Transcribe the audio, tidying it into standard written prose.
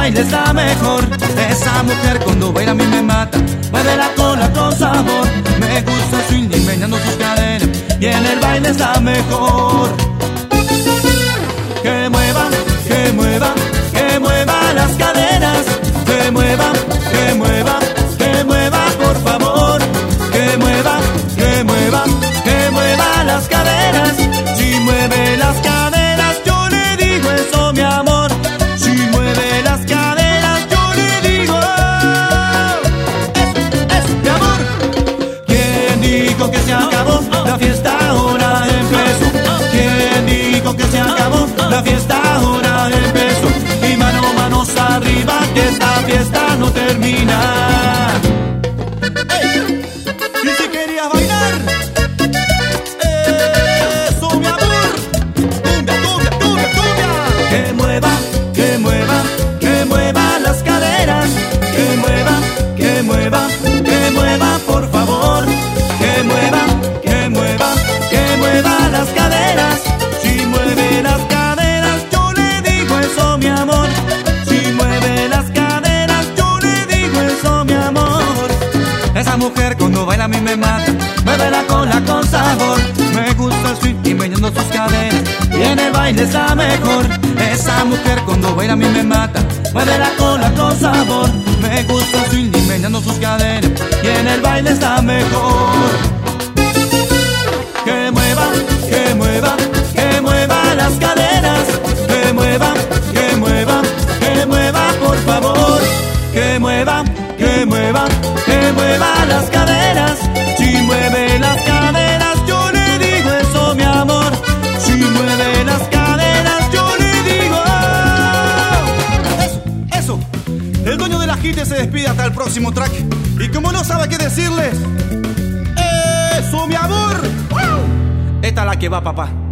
baile es la mejor. Esa mujer cuando baila a mí me mata. Mueve la cola con sabor. Me gusta su indie meneando sus caderas. Y en el baile es la mejor. Que mueva, que mueva, que mueva las caderas. Que mueva, que mueva, que mueva por favor. Que mueva, que mueva, que mueva las caderas. Si mueve las caderas yo le digo eso mi amor. Si mueve las caderas yo le digo eso mi amor. ¿Quién dijo que se acabó? La fiesta ahora empezó. ¿Quién dijo que se acabó? La fiesta ahora empezó. Y manos arriba que esta fiesta no termina. ¡Ey! Y si querías bailar, eso mi amor. Cumbia, cumbia, cumbia, cumbia. Que mueva, que mueva, que mueva las caderas. Que mueva, que mueva, que mueva por favor. Que mueva, que mueva, que mueva las caderas. Si mueve las caderas yo le digo eso mi amor. Si mueve las caderas yo le digo eso mi amor. Esa mujer cuando baila a mí me mata. Mueve la cola con sabor. Me gusta el swing y meneando sus caderas. Y en el baile es la mejor. Esa mujer cuando baila a mí me mata. Mueve la cola con sabor. Me gusta el swing y meneando sus caderas. Y en el baile es la mejor. Que mueva, que mueva, que mueva las caderas. Que mueva, que mueva, que mueva por favor. Que mueva, que mueva, que mueva las caderas. Si mueve las caderas yo le digo eso mi amor. Si mueve las caderas yo le digo eso. El dueño de la hit se despide hasta el próximo track. Y como no sabe qué decirles, eso mi amor. Esta es la que va, papá.